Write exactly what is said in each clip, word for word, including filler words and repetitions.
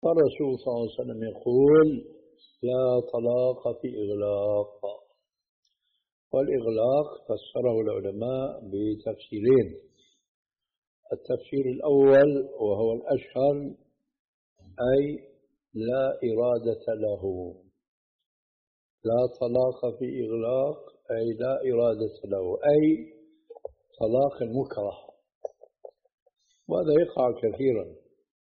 فالرسول صلى الله عليه وسلم يقول لا طلاق في إغلاق. والإغلاق فسره العلماء بتفسيرين. التفسير الأول وهو الأشهر أي لا إرادة له. لا طلاق في إغلاق أي لا إرادة له، أي طلاق مكره. وهذا يقع كثيرا.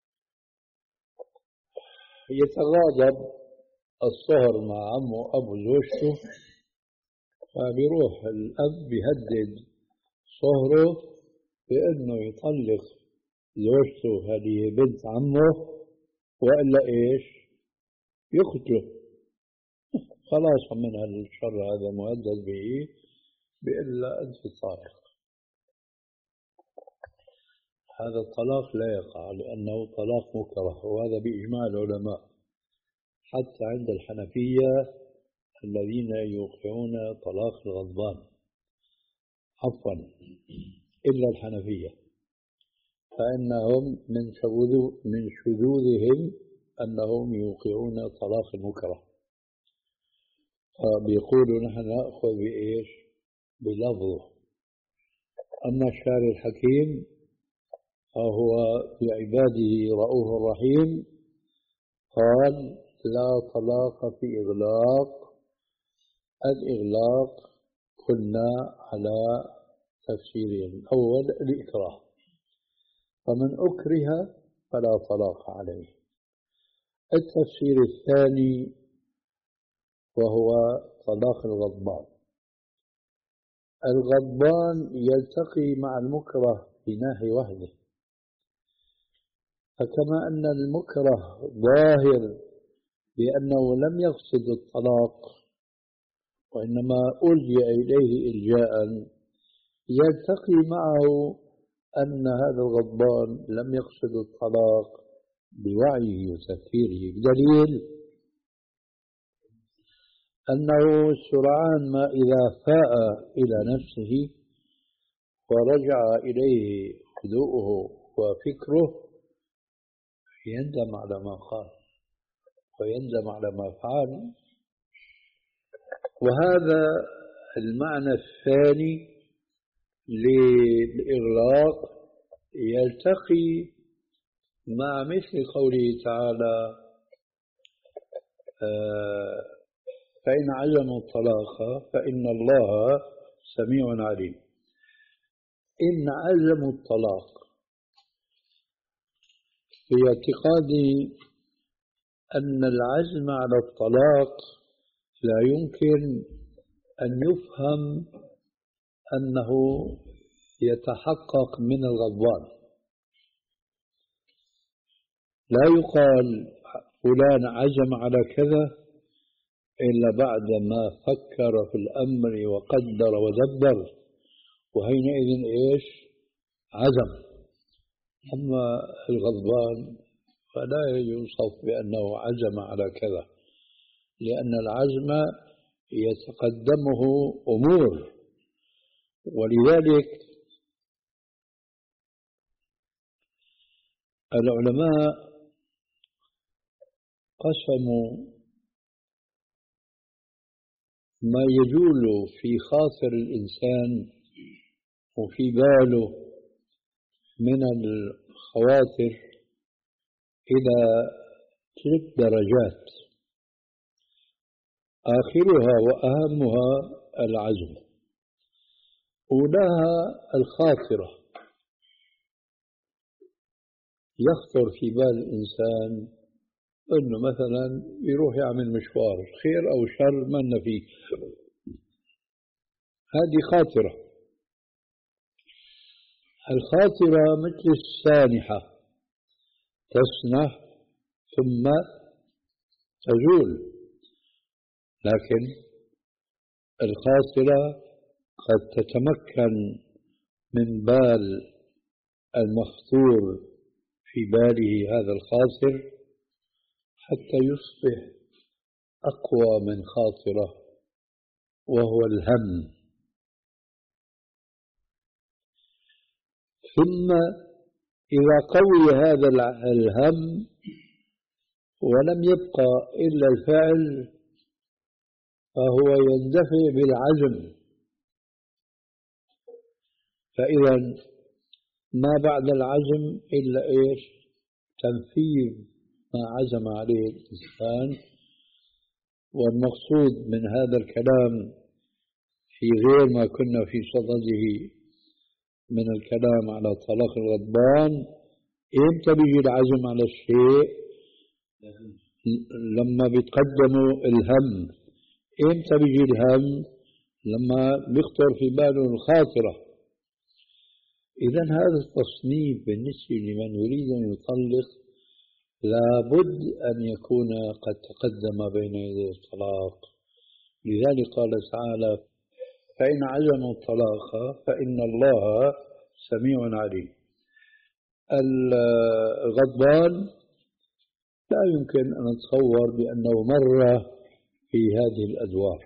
يتغاضب الصهر مع عمه أبو زوجته، فبيروح الأب بيهدد صهره بأنه يطلق زوجته هذه بنت عمه وإلا إيش يقتله. خلاص من هالشر هذا مهدد به بإلا أنت الطالق. هذا الطلاق لا يقع لأنه طلاق مكره، وهذا بإجماع العلماء حتى عند الحنفية الذين يوقعون طلاق الغضبان، عفوا إلا الحنفية، فإنهم من من شذوذهم أنهم يوقعون طلاق المكره، فبيقولوا نحن نأخذ بإيش؟ بلفظه. أما الشارع الحكيم فهو بعباده رؤوف رحيم، قال لا طلاق في إغلاق. الإغلاق قلنا على تفسيرين: الأول الإكراه، فمن أكره فلا طلاق عليه. التفسير الثاني وهو طلاق الغضبان. الغضبان يلتقي مع المكره في ناحية واحدة، فكما أن المكره ظاهر بأنه لم يقصد الطلاق وإنما ألجأ إليه إلجاء، يلتقي معه أن هذا الغضبان لم يقصد الطلاق بوعيه وتفكيره، بدليل أنه سرعان ما إذا فاء إلى نفسه ورجع إليه هدوءه وفكره يندم على ما قال ويندم على ما فعل. وهذا المعنى الثاني للإغلاق يلتقي مع مثل قوله تعالى آه فإن عزموا الطلاق فإن الله سميع عليم. إن عزموا الطلاق، في اعتقادي أن العزم على الطلاق لا يمكن أن يفهم أنه يتحقق من الغضبان. لا يقال فلان عزم على كذا إلا بعد ما فكر في الأمر وقدر ودبر، وحينئذ إيش عزم. أما الغضبان فلا يوصف بأنه عزم على كذا، لأن العزم يتقدمه أمور. ولذلك العلماء قسموا ما يجول في خاطر الإنسان وفي باله من الخواطر إلى ثلاث درجات، آخرها وأهمها العزم. أولاها الخاطرة، يخطر في بال الإنسان أنه مثلا يروح يعمل مشوار خير أو شر من فيه، هذه خاطرة. الخاطرة مثل السانحة، تسنح ثم تزول، لكن الخاطرة قد تتمكن من بال المخطور في باله هذا الخاطر حتى يصبح أقوى من خاطرة، وهو الهم. ثم إذا قوي هذا الهم ولم يبقى إلا الفعل فهو يندفع بالعزم. فإذا ما بعد العزم إلا إيش؟ تنفيذ ما عزم عليه الإنسان. والمقصود من هذا الكلام في غير ما كنا في صدده من الكلام على طلاق الغضبان، إمتى بيجي العزم على الشيء؟ لما بيتقدموا الهم. إمتى بيجي الهم؟ لما بيخطر في باله الخاطرة. إذا هذا التصنيف بالنسبة لمن يريد أن يطلق لابد أن يكون قد تقدم بين يدي الطلاق. لذلك قال تعالى: فإن عزموا الطلاق فإن الله سميع عليم. الغضبان لا يمكن أن نتصور بأنه مر في هذه الأدوار.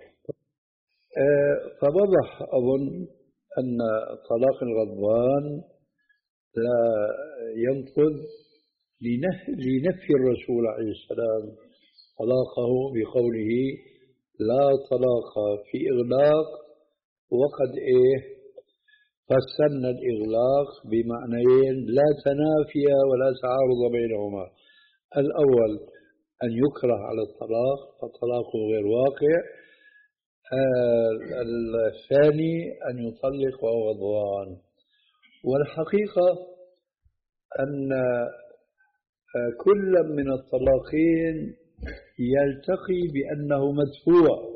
فوضح أظن أن طلاق الغضبان لا ينفذ لنفي الرسول عليه السلام طلاقه بقوله: لا طلاق في إغلاق. وقد إيه فسرنا الإغلاق بمعنيين لا تنافي ولا تعارض بينهما. الأول أن يكره على الطلاق فطلاقه غير واقع. الثاني أن يطلق وهو غضبان. والحقيقة أن كل من الطلاقين يلتقي بأنه مدفوع،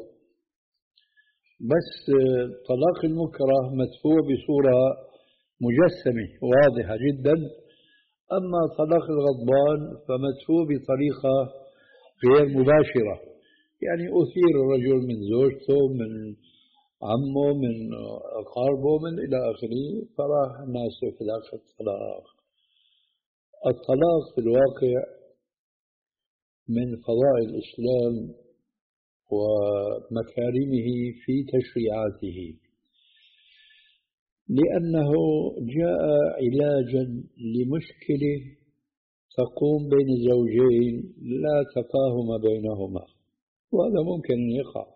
بس طلاق المكره مدفوع بصورة مجسمة واضحة جدا، أما طلاق الغضبان فمدفوع بطريقة غير مباشرة، يعني أثير الرجل من زوجته، من عمه، من أقاربه، من إلى آخره، فراح الناس في ذاك الطلاق. الطلاق في الواقع من فضائل الإسلام ومكارمه في تشريعاته، لأنه جاء علاجا لمشكلة تقوم بين زوجين لا تفاهم بينهما، وهذا ممكن أن يقع.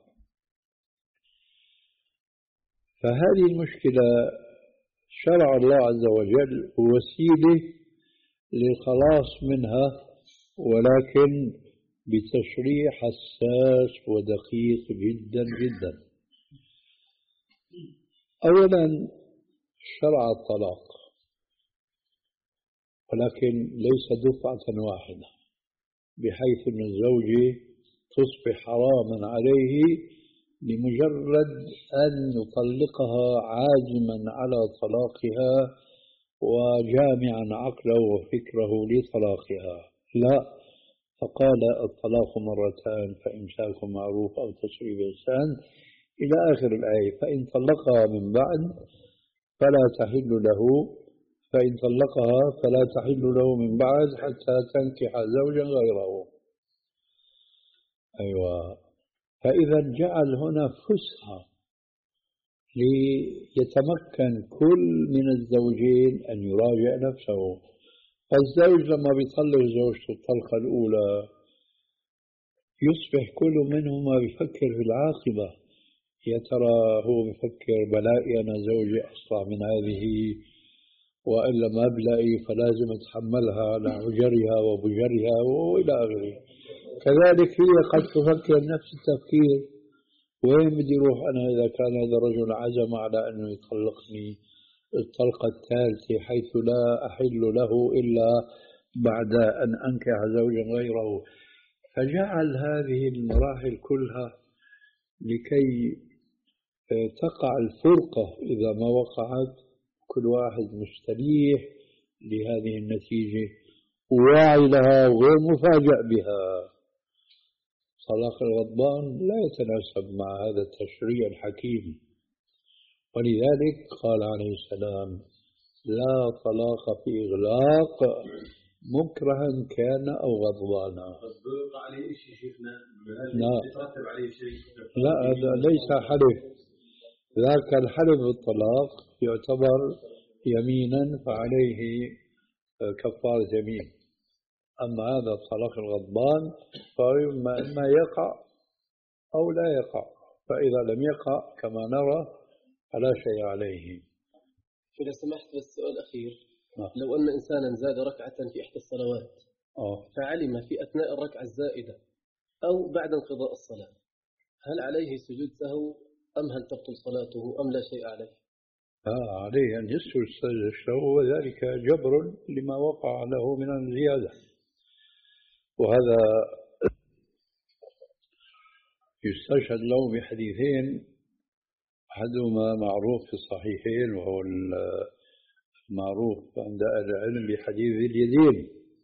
فهذه المشكلة شرع الله عز وجل وسيلة للخلاص منها، ولكن بتشريع حساس ودقيق جدا جدا. أولا شرع الطلاق، ولكن ليس دفعة واحدة، بحيث أن الزوجة تصبح حراما عليه لمجرد أن يطلقها عازما على طلاقها وجامعا عقله وفكره لطلاقها. لا، فقال: الطلاق مرتان فإمساك معروف أو تسريح بإحسان إلى آخر الآية. فإن طلقها من بعد فلا تحل له، فإن طلقها فلا تحل له من بعد حتى تنكح زوجا غيره. أيوة. فإذا جعل هنا فسحة ليتمكن كل من الزوجين أن يراجع نفسه. الزوج لما بيطلق زوجته الطلقة الأولى يصبح كل منهما بيفكر في العاقبة. يا ترى هو بيفكر بلاقي أنا زوجي أسرع من هذه، وإلا ما بلاقي فلازم أتحملها على عجرها وبجرها وإلى آخره. كذلك هي قد تفكر نفس التفكير: وين بدي أروح أنا إذا كان هذا الرجل عزم على أنه يطلقني الطلقة الثالثة، حيث لا أحل له إلا بعد أن أنكح زوجا غيره. فجعل هذه المراحل كلها لكي تقع الفرقة إذا ما وقعت، كل واحد مستريح لهذه النتيجة وواعي لها وغير مفاجأ بها. طلاق الغضبان لا يتناسب مع هذا التشريع الحكيم، ولذلك قال عليه السلام: لا طلاق في إغلاق مكرها كان أو غضبانا. بيوقع عليه شيء شيخنا؟ لا يترتب عليه شيء؟ لا، هذا ليس حلف. ذاك الحلف بالطلاق يعتبر يمينا فعليه كفارة يمين. أما هذا الطلاق الغضبان فإما إما يقع أو لا يقع، فإذا لم يقع كما نرى فلا شيء عليه. إذا سمحت بالسؤال الأخير، آه. لو أن إنسانا زاد ركعة في إحدى الصلوات آه. فعلم في أثناء الركعة الزائدة أو بعد انقضاء الصلاة، هل عليه سجود سهو أم هل تبطل صلاته أم لا شيء عليه؟ آه عليه أن يسجد سجد السهو، وذلك جبر لما وقع له من الزيادة. وهذا يستشهد له بحديثين، أحدهما معروف في الصحيحين وهو المعروف عند أهل العلم بحديث ذي اليدين،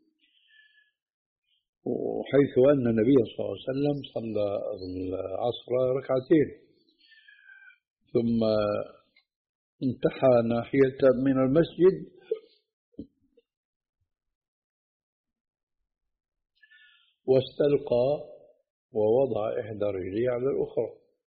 وحيث أن النبي صلى الله عليه وسلم صلى العصر ركعتين ثم انتحى ناحية من المسجد واستلقى ووضع إحدى رجليه على الأخرى،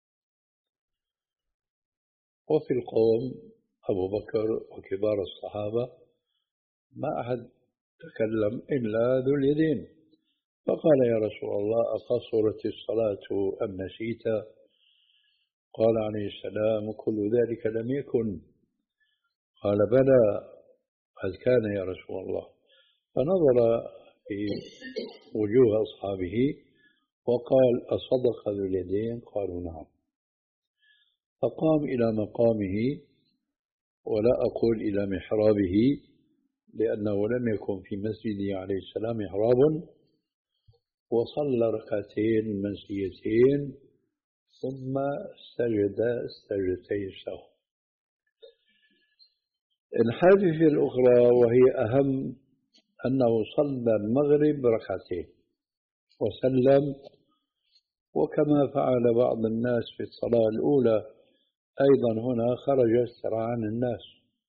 وفي القوم أبو بكر وكبار الصحابة ما أحد تكلم إلا ذو اليدين، فقال يا رسول الله أقصرت الصلاة أم نسيت؟ قال عليه السلام كل ذلك لم يكن. قال بلى قد كان يا رسول الله. فنظر في وجوه أصحابه وقال أصدق ذو اليدين؟ قالوا نعم. فقام إلى مقامه، ولا أقول إلى محرابه لأنه لم يكن في مسجده عليه السلام محراب، وصلى ركعتين منسيتين ثم سجد سجدتي السهو. الحادثة الأخرى وهي أهم أنه صلى المغرب ركعتين وسلم، وكما فعل بعض الناس في الصلاة الأولى أيضا هنا خرج سرعان الناس،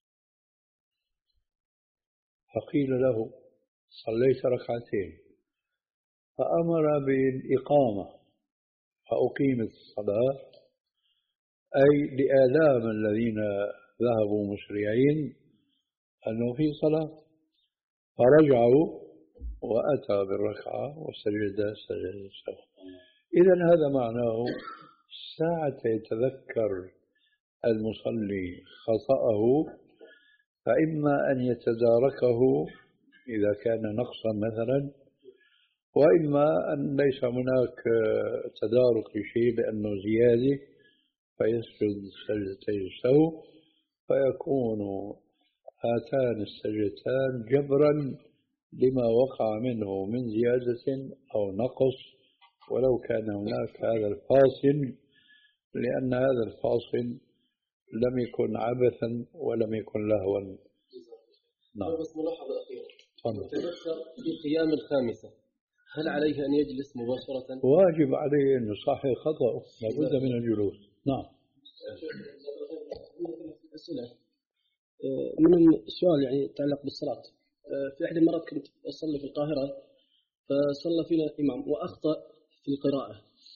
فقيل له صليت ركعتين، فأمر بالإقامة فأقيمت الصلاة، أي لآلام الذين ذهبوا مسرعين أنه في صلاة، فرجعوا وأتى بالركعة وسجد سجد السهو. إذن هذا معناه ساعة يتذكر المصلي خطأه فإما أن يتداركه إذا كان نقصا مثلا، وإما أن ليس هناك تدارك لشيء لأنه زيادة فيسجد سجدتي السهو، فيكون هاتان السجدتان جبرا لما وقع منه من زيادة أو نقص، ولو كان هناك هذا الفاصل، لأن هذا الفاصل لم يكن عبثا ولم يكن لهوا. نعم. بس ملاحظة أخيرة، تذكر في قيام الخامسة هل عليه أن يجلس مباشرة؟ واجب عليه أن يصحح خطأه، لابد من الجلوس. نعم. أسئلة. من السؤال يعني يتعلق بالصلاة. في إحدى المرات كنت أصلي في القاهرة، فصلى فينا إمام وأخطأ في القراءة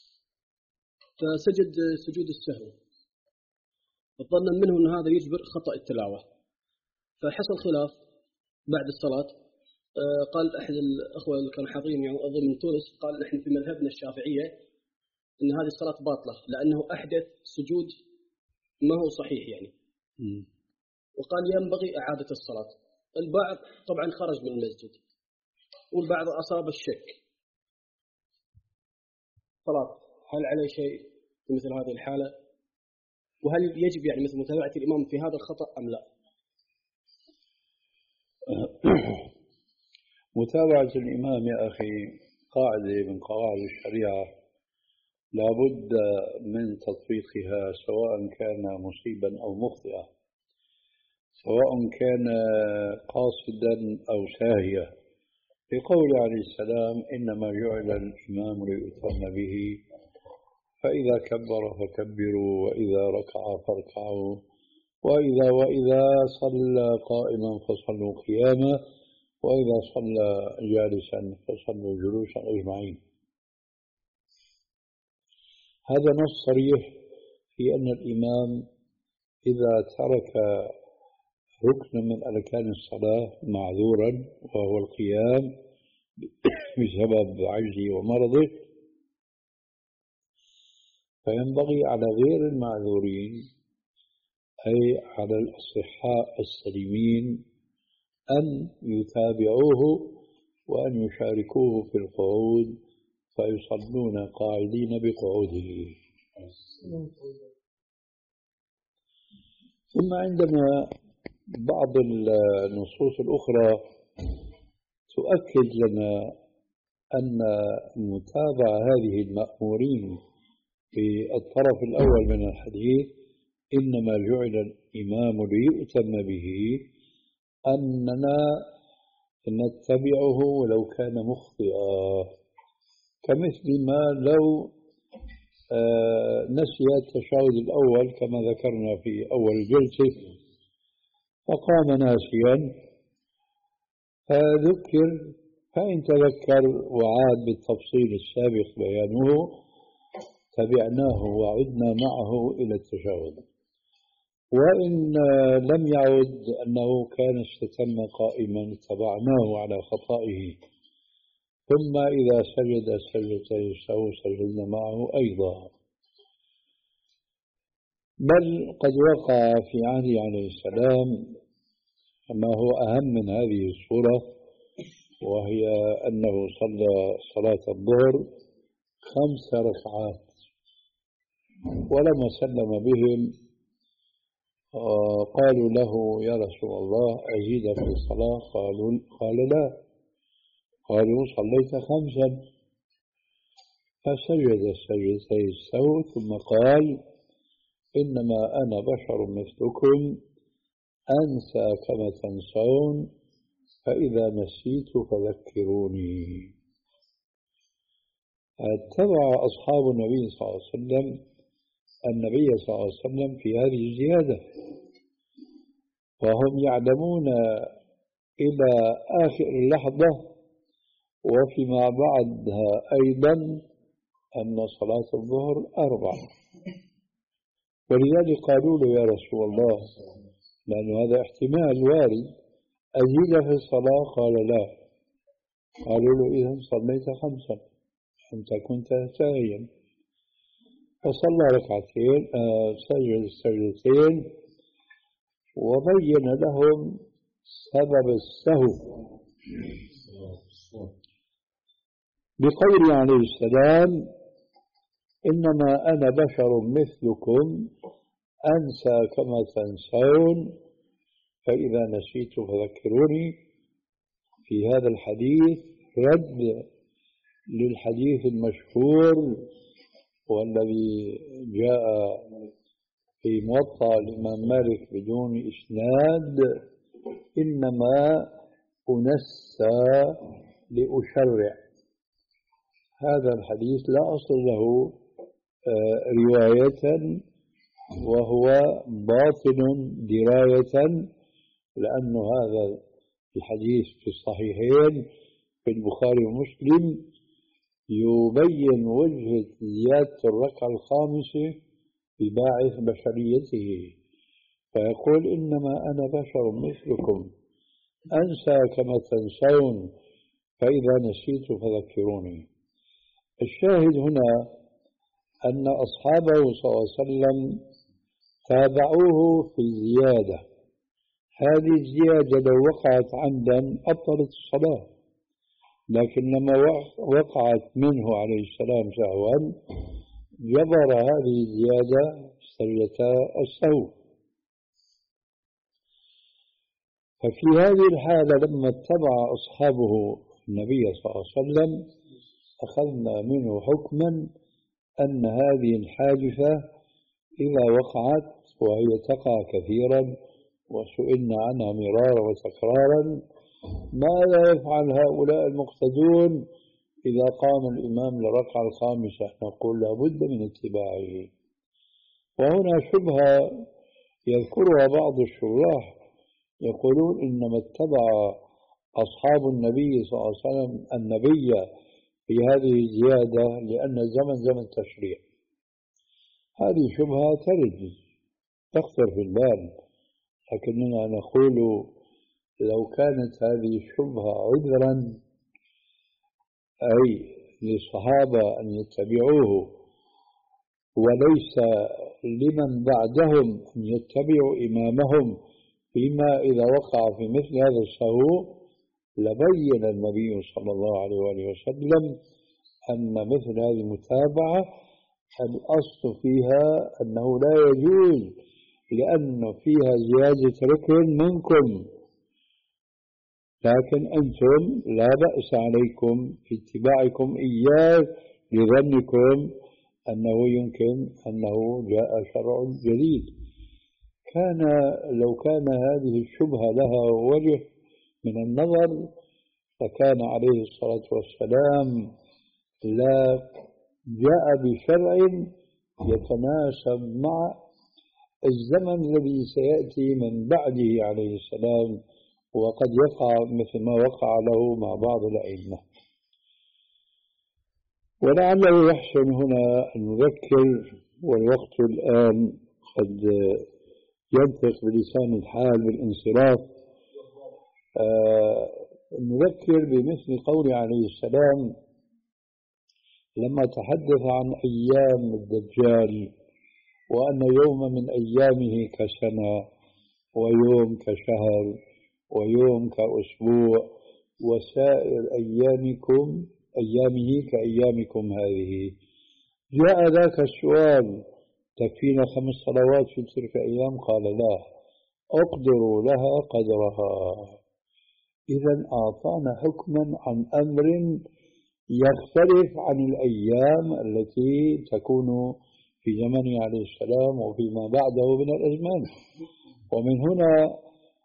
فسجد سجود السهو، ظنا منه أن هذا يجبر خطأ التلاوة، فحصل خلاف بعد الصلاة. قال أحد الأخوة اللي كانوا حاضرين يعني أظن من تونس، قال نحن في مذهبنا الشافعية أن هذه الصلاة باطلة لأنه أحدث سجود ما هو صحيح يعني، م. وقال ينبغي إعادة الصلاة. البعض طبعا خرج من المسجد والبعض أصاب الشك. صلاة هل عليه شيء في مثل هذه الحالة؟ وهل يجب يعني مثل متابعة الإمام في هذا الخطأ أم لا؟ متابعة الإمام يا أخي قاعدة من قواعد الشريعة لابد من تطبيقها، سواء كان مصيبا أو مخطئا، سواء كان قاصدا أو ساهيا، لقول عليه السلام إنما جعل الإمام ليؤتم به، فإذا كبر فكبروا وإذا ركع فاركعوا وإذا وإذا صلى قائما فصلوا قياما وإذا صلى جالسا فصلوا جلوسا أجمعين. هذا نص صريح في أن الإمام إذا ترك ركن من أركان الصلاة معذورا وهو القيام بسبب عجزه ومرضه، فينبغي على غير المعذورين أي على الأصحاء السليمين أن يتابعوه وأن يشاركوه في القعود فيصلون قاعدين بقعوده. ثم عندما بعض النصوص الأخرى تؤكد لنا أن متابعة هذه المأمورين في الطرف الأول من الحديث إنما جعل الإمام ليؤتم به، أننا نتبعه ولو كان مخطئا، كمثل ما لو نسي التشهد الأول كما ذكرنا في أول الجلسة فقام ناسيا فذكر، فإن تذكر وعاد بالتفصيل السابق بيانه تبعناه وعدنا معه إلى التشهد، وإن لم يعد أنه كان استتم قائما اتبعناه على خطئه، ثم إذا سجد سجدتين السهو سجدنا معه أيضا. بل قد وقع في علي عليه السلام ما هو أهم من هذه الصورة، وهي أنه صلى صلاة الظهر خمس ركعات ولما سلم بهم قالوا له يا رسول الله أزيد في الصلاة؟ قالوا قال لا، قالوا صليت خمسا، فسجد السجدتي السهو ثم قال إنما أنا بشر مثلكم أنسى كما تنسون فإذا نسيت فذكروني. اتبع أصحاب النبي صلى الله عليه وسلم النبي صلى الله عليه وسلم في هذه الزيادة، وهم يعلمون إلى آخر اللحظة وفيما بعدها أيضا أن صلاة الظهر أربع، ولذلك قالوا له يا رسول الله، لأن هذا احتمال وارد، أزيد في الصلاة؟ قال لا. قالوا له إذا صليت خمسا أنت كنت ساهيا، فصلى ركعتين سجد السجدتين وبين لهم سبب السهو بقوله عليه السلام إنما أنا بشر مثلكم أنسى كما تنسون فإذا نسيت فذكروني. في هذا الحديث رد للحديث المشهور والذي جاء في موطأ الإمام مالك بدون إسناد إنما أنسى لأشرع. هذا الحديث لا أصل له رواية وهو باطل دراية، لأن هذا الحديث في الصحيحين في البخاري ومسلم يبين وجه زيادة الركعة الخامسة بباعث بشريته، فيقول إنما أنا بشر مثلكم أنسى كما تنسون فإذا نسيت فذكروني. الشاهد هنا أن أصحابه صلى الله عليه وسلم تابعوه في الزيادة. هذه الزيادة لو وقعت عمدا أبطلت الصلاة، لكن لما وقعت منه عليه السلام سهوا جبر هذه الزيادة سجدتا السهو. ففي هذه الحالة لما اتبع أصحابه النبي صلى الله عليه وسلم أخذنا منه حكما أن هذه الحادثة إذا وقعت وهي تقع كثيرا وسئلنا عنها مرارا وتكرارا ماذا يفعل هؤلاء المقتدون إذا قام الإمام للركعة الخامسة؟ نقول لابد من اتباعه. وهنا شبهة يذكرها بعض الشراح يقولون إنما اتبع أصحاب النبي صلى الله عليه وسلم النبي في هذه الزيادة لأن الزمن زمن تشريع. هذه شبهة ترد تخطر في البال، لكننا نقول لو كانت هذه الشبهة عذرا أي للصحابة أن يتبعوه وليس لمن بعدهم أن يتبعوا إمامهم، فيما إذا وقع في مثل هذا السهو لبين النبي صلى الله عليه وآله وسلم أن مثل هذه المتابعة الأصل فيها أنه لا يجوز، لأن فيها زيادة ركن منكم، لكن أنتم لا بأس عليكم في اتباعكم إياه لظنكم أنه يمكن أنه جاء شرع جديد. كان لو كان هذه الشبهة لها وجه من النظر فكان عليه الصلاة والسلام لا جاء بشرع يتناسب مع الزمن الذي سيأتي من بعده عليه السلام، وقد يقع مثل ما وقع له مع بعض الأئمة. ولعله يحسن هنا أن نذكر، والوقت الآن قد ينطق بلسان الحال بالانصراف، آه نذكر بمثل قول عليه السلام لما تحدث عن أيام الدجال، وأن يوم من أيامه كسنة، ويوم كشهر، ويوم كأسبوع، وسائر أيامكم أيامه كأيامكم هذه. جاء ذاك السؤال: تكفينا خمس صلوات في تلك الأيام؟ قال: لا، أقدروا لها قدرها. إذن أعطانا حكما عن أمر يختلف عن الأيام التي تكون في زمنه عليه السلام وفيما بعده من الأزمان. ومن هنا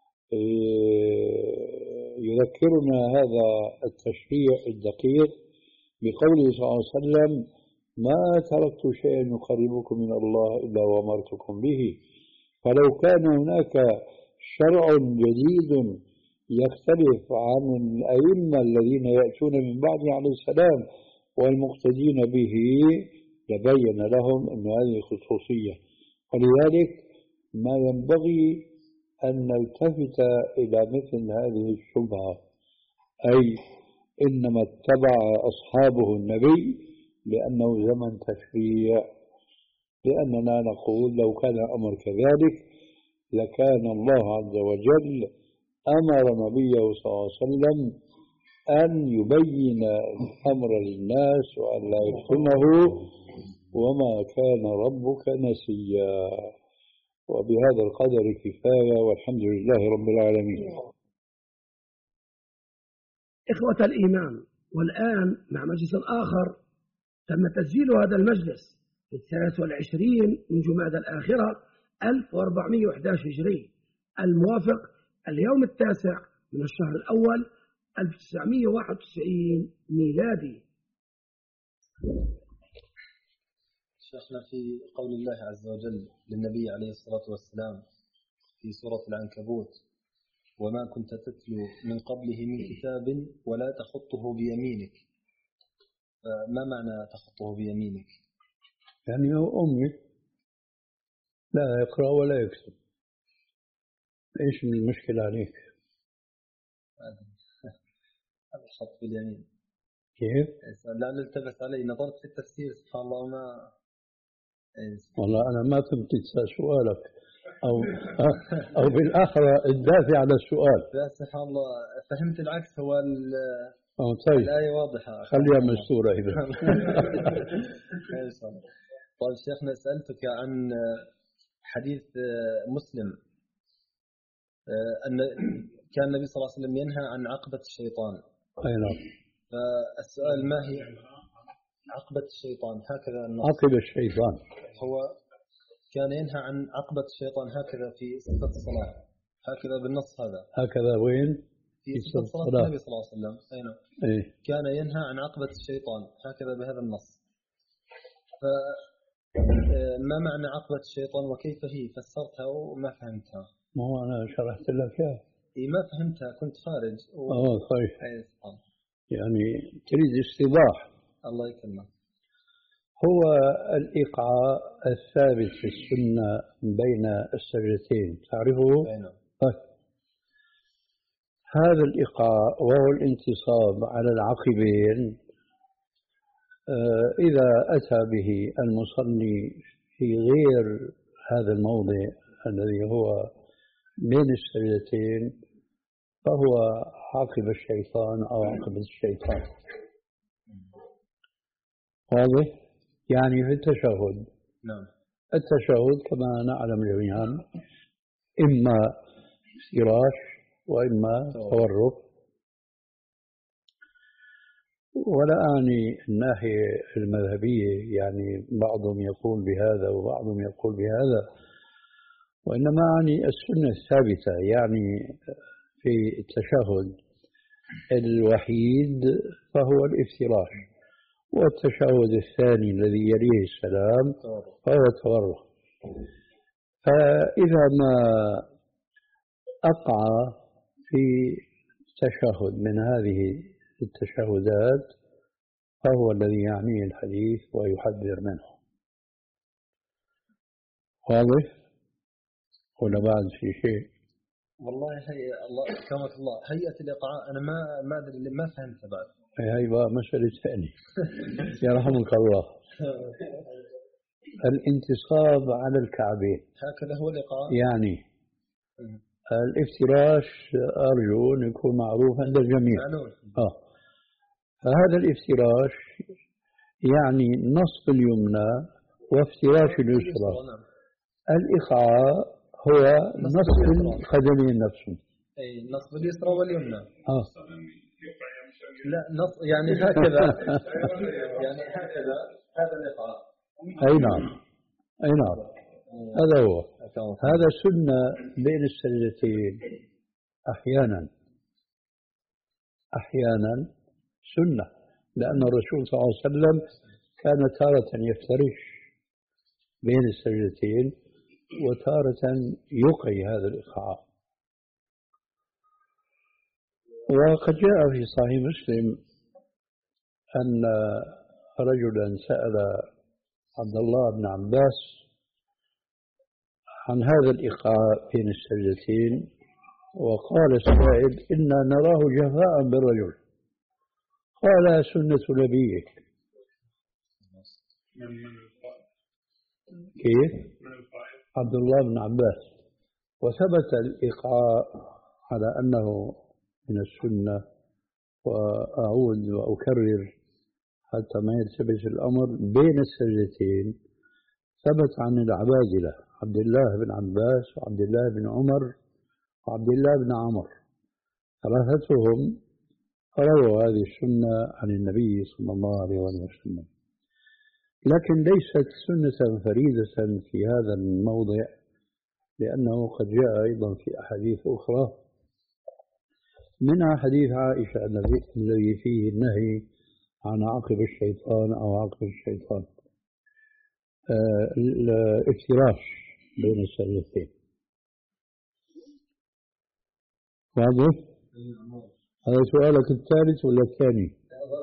يذكرنا هذا التشريع الدقيق بقوله صلى الله عليه وسلم: ما تركت شيئا يقربكم من الله إلا وأمرتكم به. فلو كان هناك شرع جديد يختلف عن الأئمة الذين يأتون من بعده عليه السلام والمقتدين به لبين لهم أن هذه خصوصية. ولذلك ما ينبغي أن نلتفت إلى مثل هذه الشبهة، أي إنما اتبع أصحابه النبي لأنه زمن تشريع، لأننا نقول لو كان الأمر كذلك لكان الله عز وجل أمر نبيه صلى الله عليه وسلم أن يبين الأمر للناس وأن لا يفتنه، وما كان ربك نسيا. وبهذا القدر كفاية، والحمد لله رب العالمين. إخوة الإيمان، والآن مع مجلس آخر تم تسجيل هذا المجلس في الثالث والعشرين من جمادى الآخرة ألف وأربعمائة وأحد عشر هجري، الموافق اليوم التاسع من الشهر الأول ألف وتسعمائة وواحد وتسعين ميلادي. شيخنا، في قول الله عز وجل للنبي عليه الصلاة والسلام في سورة العنكبوت: وما كنت تتلو من قبله من كتاب ولا تخطه بيمينك، ما معنى تخطه بيمينك؟ يعني هو أمي لا يقرأ ولا يكتب، إيش المشكلة عليك؟ هذا الخط باليمين كيف؟ لا نلتبس عليه، نظرت في التفسير سبحان الله وما والله أنا ما فهمت سؤالك، أو أو بالآخرة الدافع على السؤال. لا سبحان الله، فهمت العكس. هو طيب الآية واضحة، خليها مستورة إذا. طيب شيخنا، سألتك عن حديث مسلم أن كان النبي صلى الله عليه وسلم ينهى عن عقبة الشيطان. أي نعم. فالسؤال: ما هي عقبة الشيطان؟ هكذا النص. عقبة الشيطان هو كان ينهى عن عقبة الشيطان هكذا في صفة الصلاة، هكذا بالنص هذا. هكذا وين؟ في صفة صلاة النبي صلى الله عليه وسلم. أي نعم. إيه؟ كان ينهى عن عقبة الشيطان هكذا بهذا النص. فما معنى عقبة الشيطان وكيف هي؟ فسرتها وما فهمتها. ما هو أنا شرحت لك إياها. إيه ما فهمتها، كنت خارج و... آه طيب. أي سبحان. يعني تريد استيضاح. الله يكرمك. هو الإيقاع الثابت في السنة بين السجدتين، تعرفه؟ أي نعم. طيب. هذا الإيقاع وهو الانتصاب على العقبين إذا أتى به المصلي في غير هذا الموضع الذي هو بين السجدتين فهو عاقب الشيطان أو عاقب الشيطان. واضح؟ يعني في التشهد. نعم. التشهد كما نعلم جميعا إما افتراش وإما تورك، ولا أعني الناحية المذهبية، يعني بعضهم يقول بهذا وبعضهم يقول بهذا، وإنما أعني السنة الثابتة. يعني في التشهد الوحيد فهو الافتراش، والتشهد الثاني الذي يليه السلام فهو التورك. فإذا ما أقع في تشهد من هذه التشهدات فهو الذي يعنيه الحديث ويحذر منه. واضح؟ ولا بعد في شيء؟ والله هي الله كرمك الله، هيئة الإيقاع أنا ما ما أدري ما فهمتها بعد. هي بقى مسألة ثانية. يرحمك الله. الانتصاب على الكعبين هكذا هو الإيقاع. يعني الافتراش أرجو أن يكون معروف عند الجميع. آه. فهذا الافتراش يعني نصب اليمنى وافتراش اليسرى. الإيقاع هو نصب القدمين نفسهم. أي نصب اليسرى واليمنى. آه. لا نص يعني هكذا. يعني هكذا هذا الإيقاع. أي نعم. أي نعم. هذا هو. هذا سنة بين السجدتين أحيانا أحيانا سنة، لأن الرسول صلى الله عليه وسلم كان تارة يفترش بين السجدتين وتارة يقي هذا الإيقاع. وقد جاء في صحيح مسلم أن رجلا سأل عبد الله بن عباس عن هذا الإيقاع بين السجدتين، وقال السائل: إنا نراه جفاء بالرجل. قال: سنة نبيك. كيف؟ عبد الله بن عباس. وثبت الإيقاع على أنه من السنة، وأعود وأكرر حتى ما يلتبس الأمر بين السجدتين. ثبت عن العبادلة عبد الله بن عباس وعبد الله بن عمر وعبد الله بن عمر، ثلاثتهم رووا هذه السنة عن النبي صلى الله عليه وسلم، لكن ليست سنة فريدة في هذا الموضع، لأنه قد جاء أيضا في أحاديث أخرى، منها حديث عائشة الذي فيه النهي عن عقب الشيطان أو عقب الشيطان، آه الافتراش بين السجدتين. واضح؟ هذا سؤالك الثالث ولا الثاني؟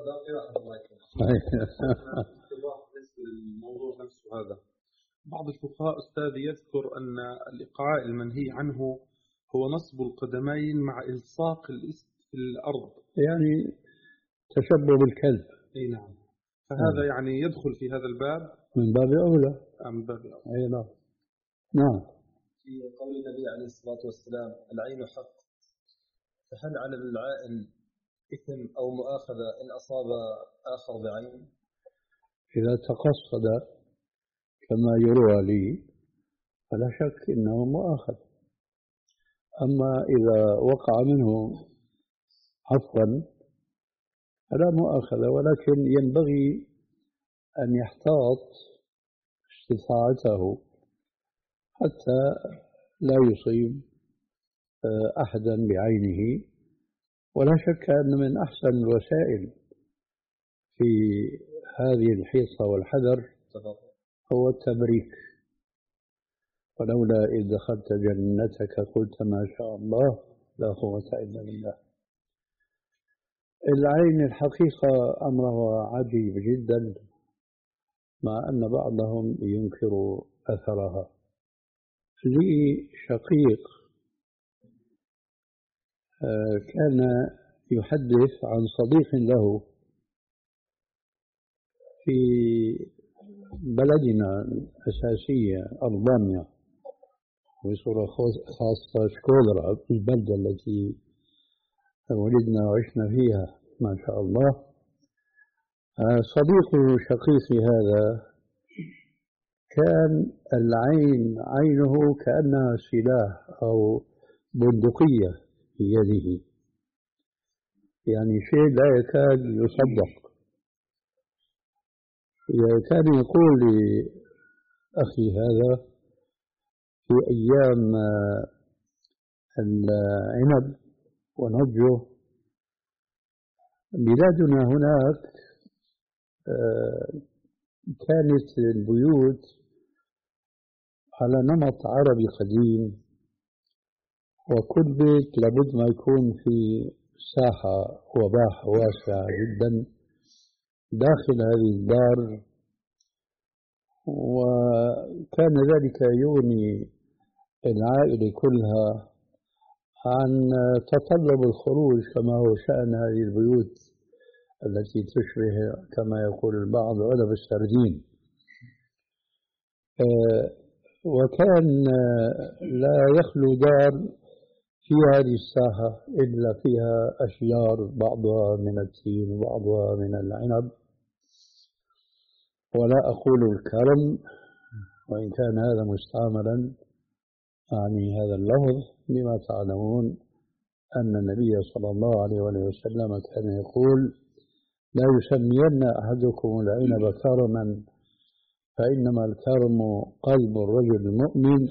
الموضوع نفسه هذا. بعض الفقهاء أستاذ يذكر أن الإيقاع المنهي عنه هو نصب القدمين مع إلصاق في الأرض، يعني تشبه بالكلب. أي نعم. فهذا آه. يعني يدخل في هذا الباب من باب أولى. من باب أولى. أي نعم. نعم. في قول النبي عليه الصلاة والسلام: العين حق، فهل على العائن إثم أو مؤاخذة إن أصاب آخر بعين؟ إذا تقصد كما يروى لي فلا شك إنه مؤاخذ، أما إذا وقع منه عفوا فلا مؤاخذة، ولكن ينبغي أن يحتاط استطاعته حتى لا يصيب أحدا بعينه. ولا شك أن من أحسن الوسائل في هذه الحيطة والحذر هو التبريك. ولولا إذ دخلت جنتك قلت ما شاء الله لا قوة إلا بالله. العين الحقيقة أمرها عجيب جدا، مع أن بعضهم ينكر أثرها. لي شقيق كان يحدث عن صديق له في بلدنا الأساسية ألبانيا بصورة خاصة شكودرا البلدة التي ولدنا وعشنا فيها ما شاء الله. صديق شقيقي هذا كان العين عينه كأنها سلاح أو بندقية في يده، يعني شيء لا يكاد يصدق. كان يقول لأخي هذا في أيام العنب ونضجه: بلادنا هناك كانت البيوت على نمط عربي قديم، وكل بيت لابد ما يكون في ساحة وباحة واسعة جدا داخل هذه الدار، وكان ذلك يغني العائلة كلها عن تطلب الخروج كما هو شأن هذه البيوت التي تشبه كما يقول البعض علب السردين. وكان لا يخلو دار في هذه الساحة إلا فيها أشجار، بعضها من التين وبعضها من العنب، ولا أقول الكرم وإن كان هذا مستعملا أعني هذا اللفظ، لما تعلمون أن النبي صلى الله عليه وسلم كان يقول: لا يسمين أحدكم العنب كرما فإنما الكرم قلب الرجل المؤمن،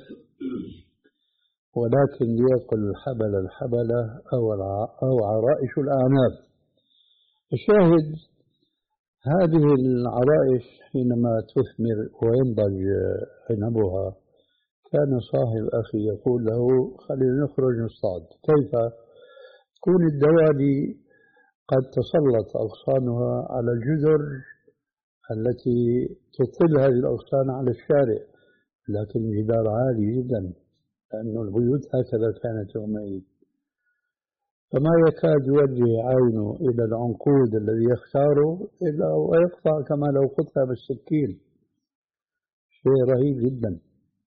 ولكن ليقل الحبل الحبلة أو أو عرائش الأعناب. الشاهد هذه العرائش حينما تثمر وينضج عنبها كان صاحب أخي يقول له: خلينا نخرج نصطاد. كيف؟ تكون الدوالي قد تسلط أغصانها على الجذر التي تطل هذه الأغصان على الشارع، لكن جدار عالي جدا لأن البيوت هكذا كانت يومئذ، فما يكاد يوجه عينه إلى العنقود الذي يختاره إلا ويقطع كما لو قطع بالسكين، شيء رهيب جدا.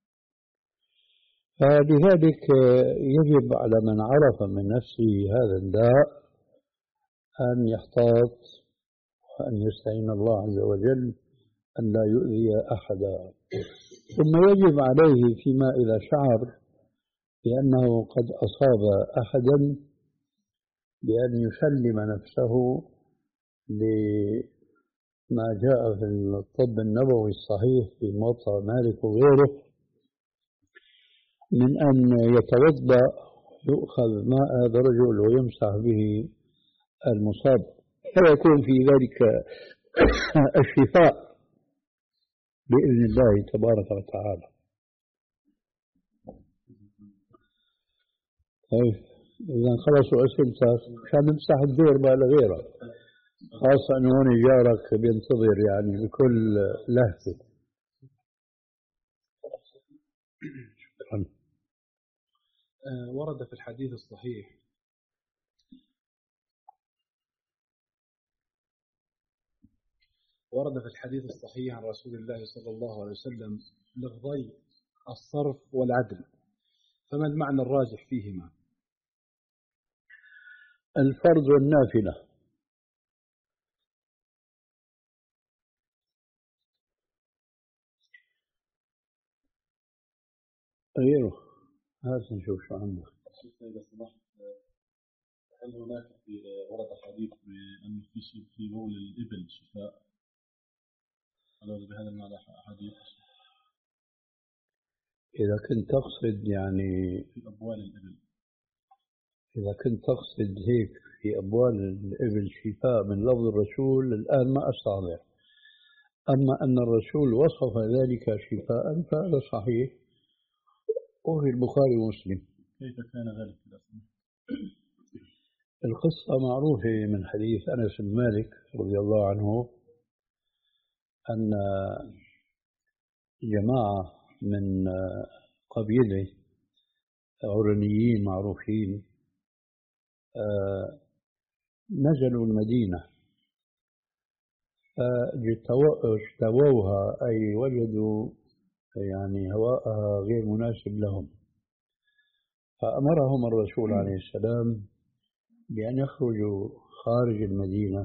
فلذلك يجب على من عرف من نفسه هذا الداء أن يحتاط وأن يستعين الله عز وجل أن لا يؤذي أحدا. ثم يجب عليه فيما إذا شعر بأنه قد أصاب أحدا بأن يسلم نفسه لما جاء في الطب النبوي الصحيح في موطأ مالك وغيره من أن يتوضأ يؤخذ ماء هذا الرجل ويمسح به المصاب، فيكون في ذلك الشفاء بإذن الله تبارك وتعالى. طيب إذا خلصوا أسئلتك مشان نمسح الدور بقى لغيرك، خاصة أنه هون جارك بينتظر يعني بكل لهفة. شكرا. ورد في الحديث الصحيح ورد في الحديث الصحيح عن رسول الله صلى الله عليه وسلم لفظي الصرف والعدل، فما المعنى الراجح فيهما؟ الفرض والنافلة. غيره هذا نشوف شو عندك. إذا سمحت، هل هناك في ورد حديث بأن في شيء في بول الإبل شفاء؟ هل بهذا المعنى حديث؟ إذا كنت تقصد يعني في أبوال الإبل، إذا كنت تقصد هيك في أبوال الإبل شفاء من لفظ الرسول الآن ما أستعمل، أما أن الرسول وصف ذلك شفاء فهذا صحيح وفي البخاري ومسلم. كيف كان ذلك؟ القصة معروفة من حديث أنس بن مالك رضي الله عنه أن جماعة من قبيلة عرنيين معروفين نزلوا المدينة اجتووها أي وجدوا يعني هواءها غير مناسب لهم، فأمرهم الرسول عليه السلام بأن يخرجوا خارج المدينة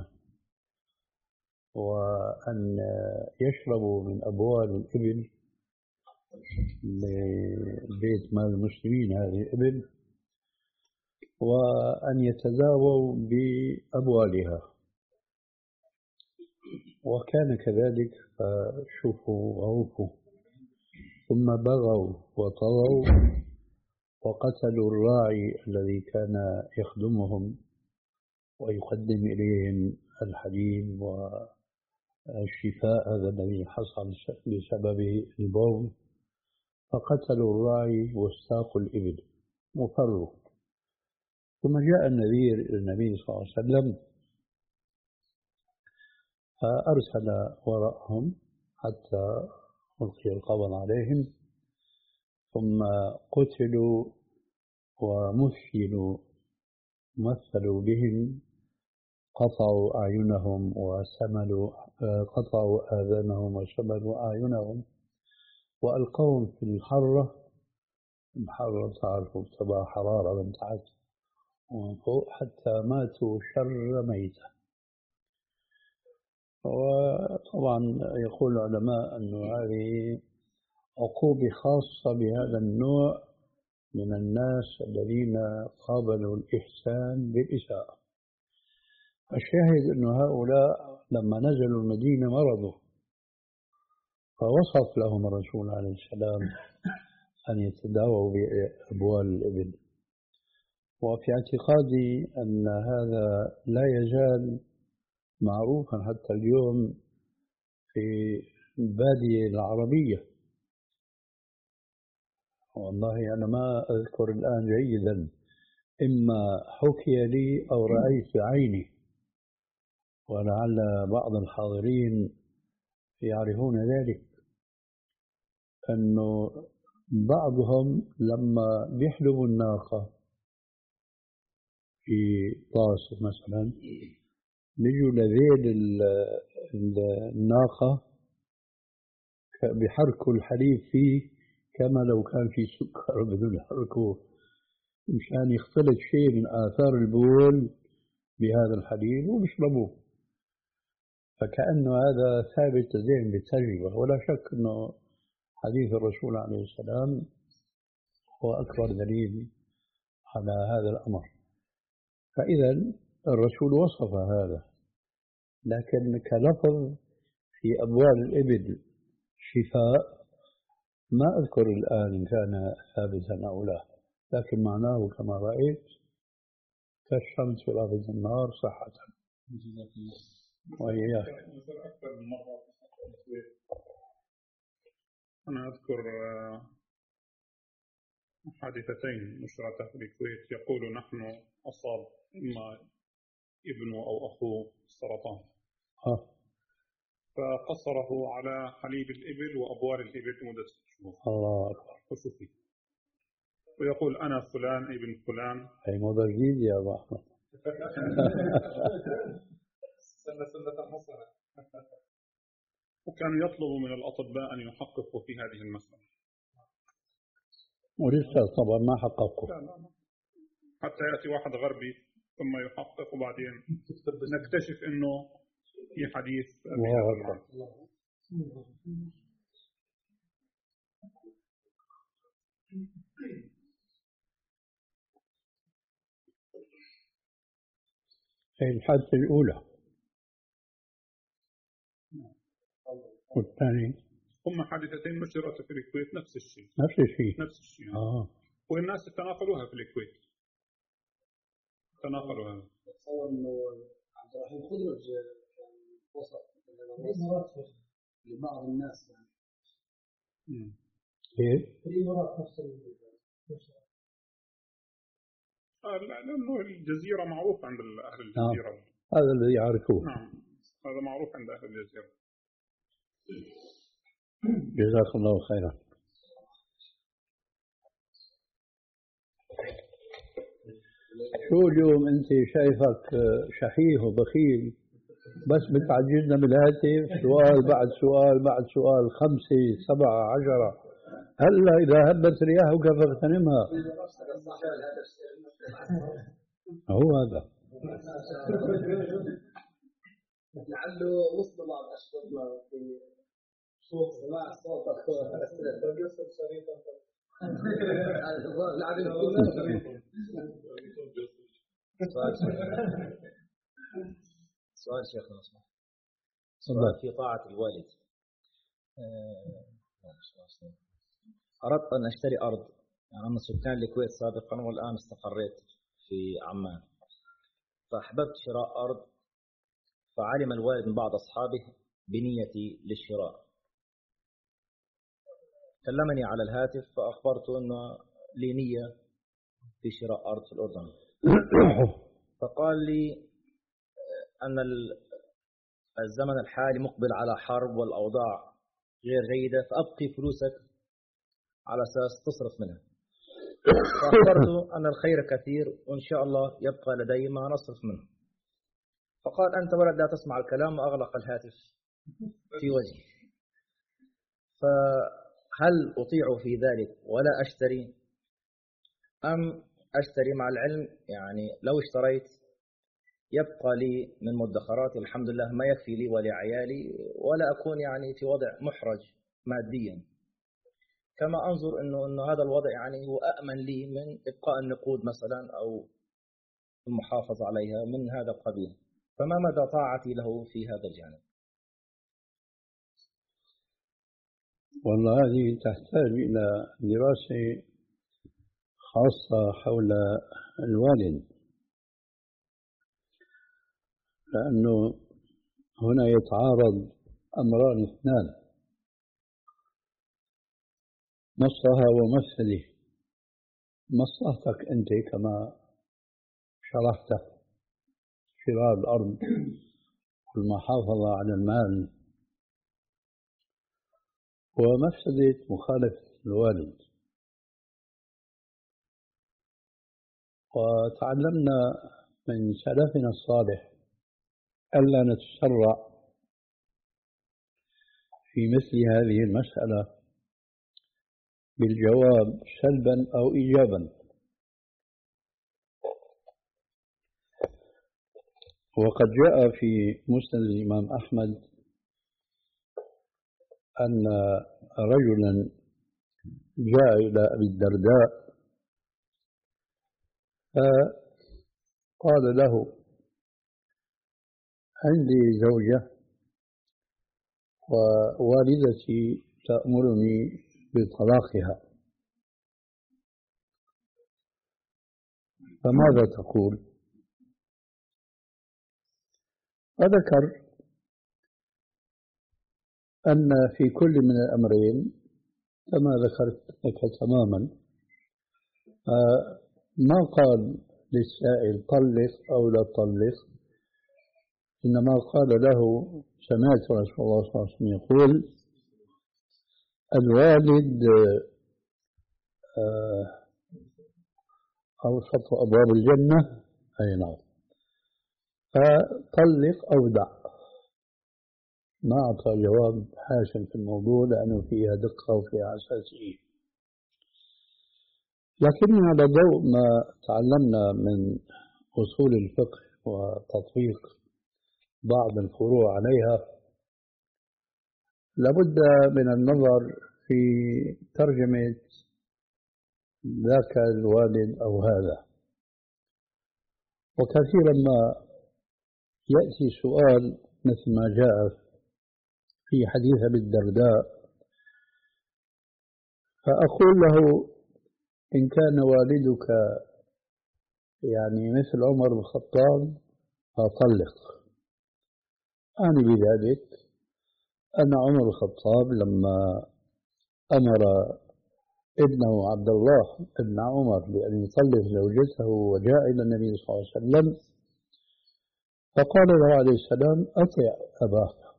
وأن يشربوا من أبوال الإبل لبيت مال المسلمين هذه الإبل، وأن يتداووا بأبوالها. وكان كذلك، فشوفوا وعوفوا، ثم بغوا وطغوا وقتلوا الراعي الذي كان يخدمهم ويقدم إليهم الحليب والشفاء هذا الذي حصل بسبب البول، فقتلوا الراعي واستاقوا الإبل وفروا. ثم جاء النذير إلى النبي صلى الله عليه وسلم فأرسل وراءهم حتى ألقي القبض عليهم، ثم قتلوا ومثلوا مثلوا بهم، قطعوا أعينهم وسملوا قطعوا آذانهم وسملوا أعينهم وألقوهم في الحرة. الحرة تعرفوا تبع حرارة من تحت ومن فوق حتى ماتوا شر ميتة. وطبعا يقول العلماء أن هذه عقوبة خاصة بهذا النوع من الناس الذين قابلوا الإحسان بالإساءة. الشاهد أن هؤلاء لما نزلوا المدينة مرضوا، فوصف لهم الرسول عليه السلام أن يتداووا بأبوال الإبل. وفي اعتقادي أن هذا لا يزال معروفا حتى اليوم في البادية العربية. والله أنا ما أذكر الآن جيدا، إما حكي لي أو رأيت بعيني، ولعل بعض الحاضرين يعرفون ذلك، أنه بعضهم لما بيحلبوا الناقة في طاس مثلا بيجوا لذيل الناقة بيحركوا الحليب فيه كما لو كان في سكر، بدون يحركوه مشان يختلط شيء من آثار البول بهذا الحليب وبيشربوه. فكأنه هذا ثابت زين بالتجربة، ولا شك أنه حديث الرسول عليه السلام هو أكبر دليل على هذا الأمر. فإذا الرسول وصف هذا، لكن كلفظ في أبوال الإبل شفاء ما أذكر الآن إن كان ثابتا أو لا، لكن معناه كما رأيت كالشمس في لافظ النار صحة. وإياك. أكثر من مرة أنا أذكر حادثتين نشرتا في الكويت، يقول نحن أصاب إما ابنه أو أخوه السرطان، ها. فقصره على حليب الإبل وأبوال الإبل لمدة ست شهور. الله أكبر. خصوصي. ويقول أنا فلان ابن فلان. أي موضة جديد يا أبو أحمد. سنة سنة حسنة. وكانوا يطلبوا من الأطباء أن يحققوا في هذه المسألة، ولسه طبعا ما حققوا. حتى يأتي واحد غربي ثم يحقق، وبعدين نكتشف أنه في حديث الله أكبر. هي الحادثة الأولى والثاني هم حادثتين نشرت في الكويت نفس الشيء نفس الشيء نفس الشيء آه. والناس تناقلوها في الكويت، تناقلوا هذا. تصور انه عبد الرحيم خضرج وصف لبعض الناس يعني. امم ايه؟ في مرات نفس النشرة. آه لا، لأنه الجزيرة معروف عند أهل الجزيرة. آه. هذا الذي يعرفوه. نعم، هذا معروف عند أهل الجزيرة. جزاك الله خيرا. شو اليوم أنت شايفك شحيح وبخيل بس بتعجزنا بالهاتف، سؤال بعد سؤال بعد سؤال، خمسة سبعة عشرة. هلا إذا هبت رياحك فاغتنمها. هو هذا. لعله وصل بعض أشخاص في صوت سماع صوت سؤال شيخ نصر، سؤال في طاعة الوالد. أردت أن أشتري أرض، يعني أنا سكان الكويت سابقا والآن استقريت في عمان، فأحببت شراء أرض، فعلم الوالد من بعض أصحابه بنيتي للشراء، كلمني على الهاتف فأخبرته أنه لي نية في شراء أرض في الأردن. فقال لي أن الزمن الحالي مقبل على حرب والأوضاع غير جيدة، فأبقي فلوسك على أساس تصرف منها. فأخبرته أن الخير كثير وإن شاء الله يبقى لدي ما نصرف منه. فقال أنت ولد لا تسمع الكلام، وأغلق الهاتف في وجهي. فهل أطيع في ذلك ولا أشتري، أم أشتري مع العلم يعني لو اشتريت يبقى لي من مدخراتي الحمد لله ما يكفي لي ولعيالي، ولا أكون يعني في وضع محرج ماديا، كما أنظر أنه, إنه هذا الوضع يعني هو أأمن لي من إبقاء النقود مثلا أو المحافظة عليها من هذا القبيل. فما مدى طاعتي له في هذا الجانب؟ والله هذه تحتاج إلى دراسة خاصة حول الوالد، لأنه هنا يتعارض أمران اثنان، مصلحة ومفسدة. مصلحتك أنت كما شرحت، شراء الأرض والمحافظة على المال، ومفسدة مخالفة الوالد. وتعلمنا من سلفنا الصالح ألا نتسرع في مثل هذه المسألة بالجواب سلبا أو إيجابا. وقد جاء في مسند الإمام أحمد أن رجلا جاء إلى أبي الدرداء فقال له عندي زوجة ووالدتي تأمرني بطلاقها، فماذا تقول؟ فذكر أن في كل من الأمرين كما ذكرت لك تماما، ما قال للسائل طلق أو لا طلق، إنما قال له سمعت رسول الله صلى الله عليه وسلم يقول الوالد أوسط أبواب الجنة، أي نعم، فطلق أو دع. ما أعطى جواب حاسم في الموضوع لأنه فيها دقة وفيها أساسية. لكن على ضوء ما تعلمنا من أصول الفقه وتطبيق بعض الفروع عليها، لابد من النظر في ترجمة ذاك الوالد أو هذا. وكثيرا ما يأتي سؤال مثل ما جاء في حديث أبي الدرداء، فأقول له إن كان والدك يعني مثل عمر بن الخطاب فطلق. أعني بذلك أن عمر بن الخطاب لما أمر ابنه عبد الله ابن عمر بأن يطلق زوجته وجاء إلى النبي صلى الله عليه وسلم فقال له عليه السلام أطع أباك.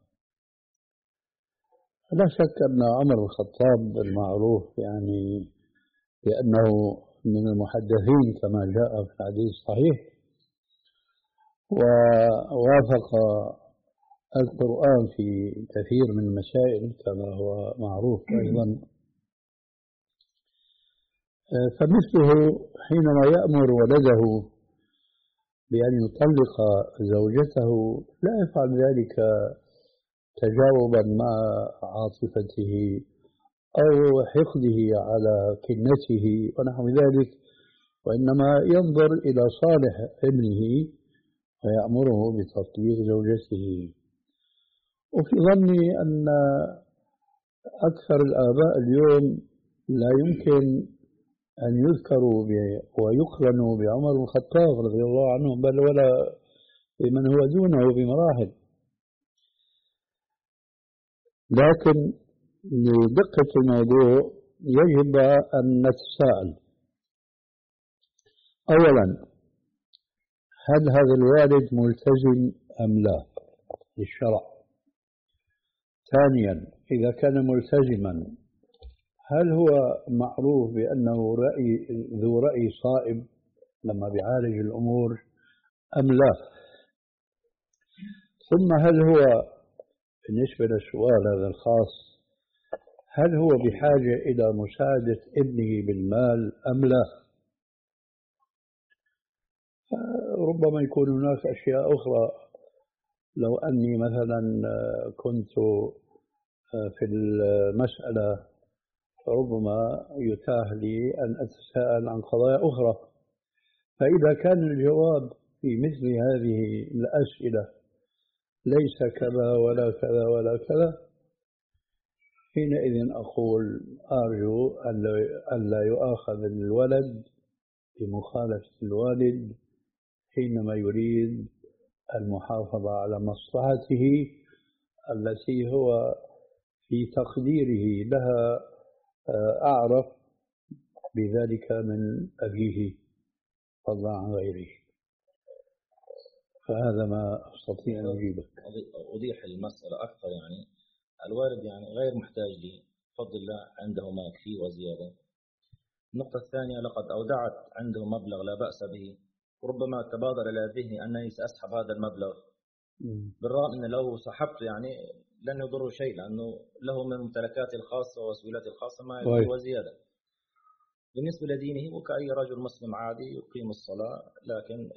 لا شك أن عمر بن الخطاب المعروف يعني بأنه من المحدثين كما جاء في الحديث الصحيح، ووافق القرآن في كثير من المسائل كما هو معروف أيضا. فمثله حينما يأمر ولده بأن يطلق زوجته لا يفعل ذلك تجاوبا مع عاطفته أو حقده على كنته ونحو ذلك، وإنما ينظر إلى صالح ابنه ويأمره بتطليق زوجته. وفي ظني أن أكثر الآباء اليوم لا يمكن أن يذكروا ويقرنوا بعمر بن الخطاب رضي الله عنه، بل ولا بمن هو دونه بمراحل. لكن لدقة الموضوع يجب أن نتساءل: أولا، هل هذا الوالد ملتزم أم لا بالشرع؟ ثانيا، إذا كان ملتزما هل هو معروف بأنه رأي ذو رأي صائب لما بيعالج الأمور أم لا؟ ثم هل هو بالنسبة للسؤال هذا الخاص هل هو بحاجة إلى مساعدة ابنه بالمال أم لا؟ ربما يكون هناك أشياء أخرى. لو أني مثلا كنت في المسألة ربما يتاح لي أن أتساءل عن قضايا أخرى. فإذا كان الجواب في مثل هذه الأسئلة ليس كذا ولا كذا ولا كذا، حينئذ أقول أرجو أن لا يؤاخذ الولد بمخالفة الوالد حينما يريد المحافظة على مصلحته التي هو في تقديره لها أعرف بذلك من أبيه فضلا عن غيره. فهذا ما أستطيع أن أجيبه. أوضح المسألة أكثر. يعني الوالد يعني غير محتاج لي بفضل الله، عنده ما يكفيه وزيادة. النقطة الثانية، لقد أودعت عنده مبلغ لا بأس به، وربما تبادر إلى ذهني أنني سأسحب هذا المبلغ، بالرغم أن لو سحبت يعني لن يضر شيء، لأنه له من ممتلكاتي الخاصة ووسيلتي الخاصة ما يكفي وزيادة. بالنسبة لدينه وكأي رجل مسلم عادي يقيم الصلاة، لكن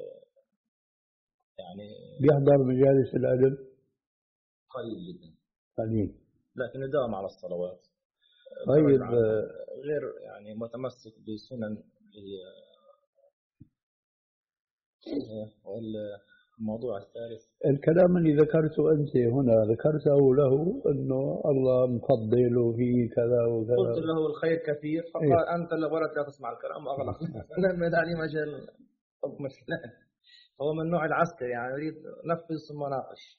يعني بيحضر مجالس العلم قليل جدا قليل، لكن يداوم على الصلوات. طيب، غير يعني متمسك بسنن. والموضوع الثالث، الكلام اللي ذكرته أنت هنا ذكرته له أنه الله مفضل وفي كذا وكذا، قلت له الخير كثير، فقال إيه؟ أنت لولد لا تسمع الكلام وأغلق. لم يدعني مجال مثلا. هو من نوع العسكري، يعني يريد نفذ ثم ناقش.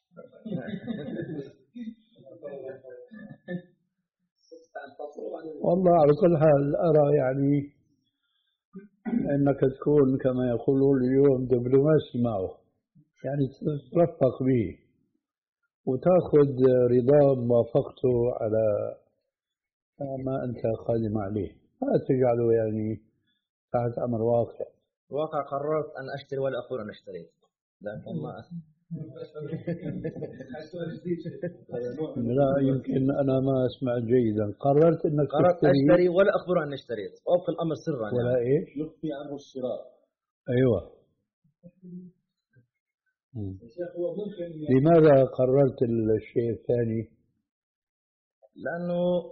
والله على كل حال أرى يعني أنك تكون كما يقولون اليوم دبلوماسي معه، يعني ترفق به وتأخذ رضا موافقته على ما أنت قادم عليه، ما تجعله يعني تحت أمر واقع. واقع قررت أن أشتري ولا أقول أن اشتريت، لكن ما لا يمكن أنا ما أسمع جيدا. قررت أنك قررت أشتري ولا أخبر أن اشتريت، وأبقى الأمر سرا ولا يعني. إيش يخفي عنه الشراء. أيوة. لماذا قررت الشيء الثاني؟ لأنه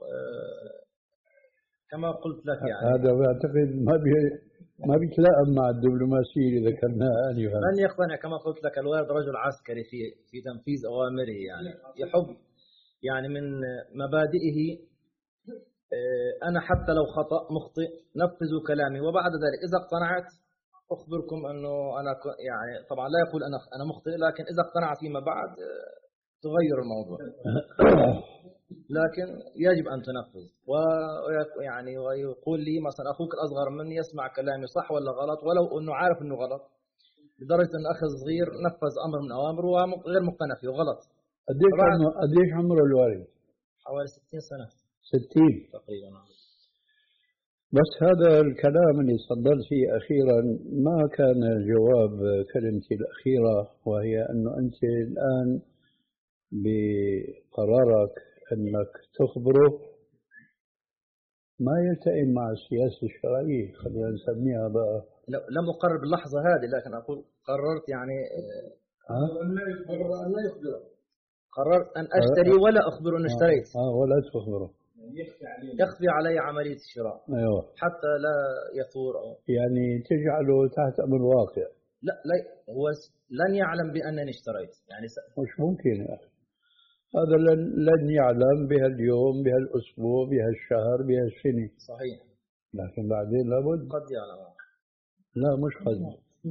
كما قلت لك يعني هذا بعتقد ما بي ما بيتلائم مع الدبلوماسية اللي ذكرناها آنفا. من يقتنع كما قلت لك الوالد رجل عسكري في في تنفيذ أوامره، يعني يحب يعني من مبادئه أنا حتى لو خطأ مخطئ نفذوا كلامي، وبعد ذلك إذا اقتنعت أخبركم أنه أنا يعني طبعا لا يقول أنا أنا مخطئ، لكن إذا اقتنعت فيما بعد تغير الموضوع. لكن يجب أن تنفذ. ويعني ويقول لي مثلا أخوك الأصغر مني يسمع كلامي صح ولا غلط، ولو أنه عارف أنه غلط، لدرجة أن أخي الصغير نفذ أمر من أوامره وغير مقتنع فيه وغلط. قديش عمره قديش عمره الوالد؟ حوالي ستين سنة. ستين تقريبا. بس هذا الكلام اللي صدرت فيه أخيرا ما كان جواب كلمتي الأخيرة، وهي أنه أنت الآن بقرارك أنك تخبره ما يلتئم مع السياسة الشرعية، خلينا نسميها بقى. لم أقرر باللحظة هذه، لكن أقول قررت يعني ها؟ قررت أن أشتري ولا أخبره أن اشتريت. آه ولا تخبره، يخفي علي عملية الشراء. أيوة. حتى لا يثور أو يعني تجعله تحت أمر واقع. لا لا، هو لن يعلم بأنني اشتريت يعني س... مش ممكن يا أخي، هذا لن, لن يعلم بهاليوم بهالأسبوع بهالشهر بهالسنة. صحيح. لكن بعدين لابد قد يعلم. لا مش قد.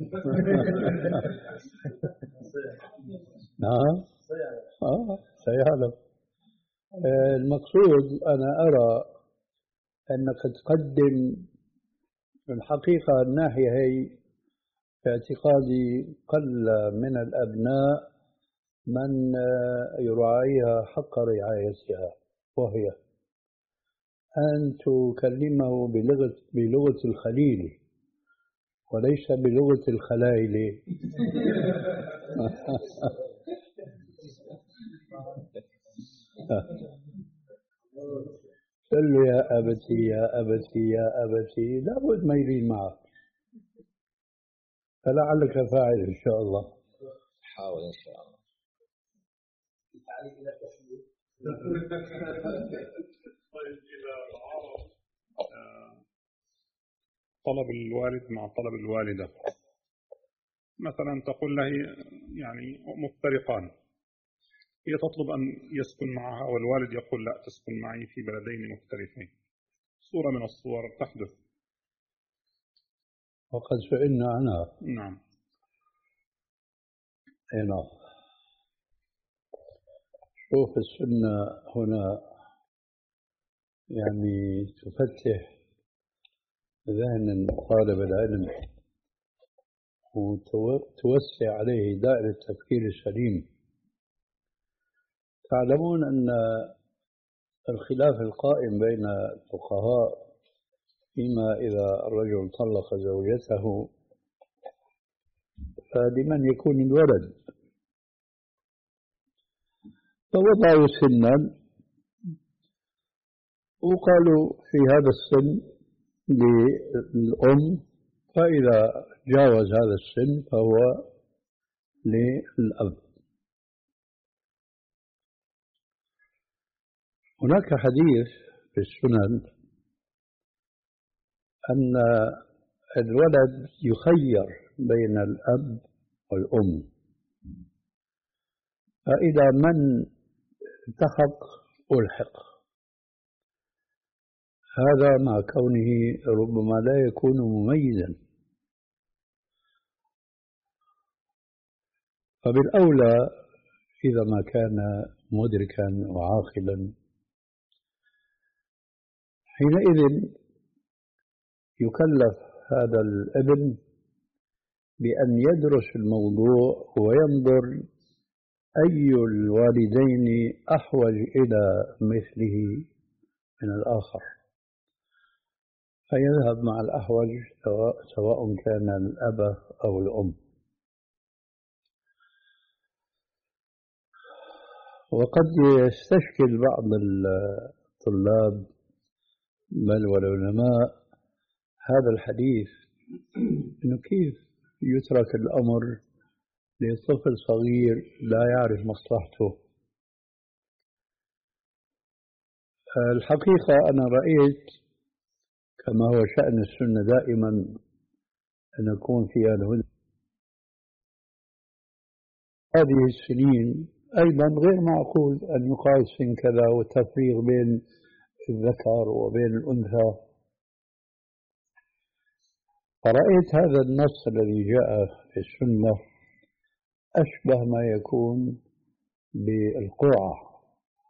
نعم آه سيعلم. المقصود أنا أرى أنك تقدم الحقيقة الناحية هي في اعتقادي قل من الأبناء من يراعيها حق رعايتها، وهي أن تكلمه بلغة, بلغة الخليل وليس بلغة الخلايل. قل له يا أبتي يا أبتي يا أبتي، لابد ما يلين معك، فلعلك فاعل إن شاء الله. حاول إن شاء الله. طلب الوالد مع طلب الوالدة، مثلا تقول له يعني مفترقان، هي تطلب أن يسكن معها والوالد يقول لا تسكن معي في بلدين مختلفين، صورة من الصور تحدث. وقد سئلنا عنها. نعم. أي نعم. شوف السنة هنا يعني تفتح ذهن طالب العلم وتوسع عليه دائرة التفكير السليم. تعلمون أن الخلاف القائم بين الفقهاء فيما إذا الرجل طلق زوجته فلمن يكون الولد، فوضعوا سنا وقالوا في هذا السن للأم، فإذا جاوز هذا السن فهو للأب. هناك حديث في السنن أن الولد يخير بين الأب والأم، فإذا من التحق ألحق. هذا مع كونه ربما لا يكون مميزا، فبالأولى إذا ما كان مدركا وعاقلا حينئذ يكلف هذا الابن بأن يدرس الموضوع وينظر أي الوالدين أحوج إلى مثله من الآخر، فيذهب مع الأحوج سواء كان الأب أو الأم. وقد يستشكل بعض الطلاب بل والعلماء هذا الحديث، إنه كيف يترك الأمر لطفل صغير لا يعرف مصلحته. الحقيقة أنا رأيت كما هو شأن السنة دائما أن يكون فيها الهدى. هذه السنين أيضا غير معقول أن يقال سن كذا والتفريق بين الذكر وبين الأنثى. فرأيت هذا النص الذي جاء في السنة أشبه ما يكون بالقرعة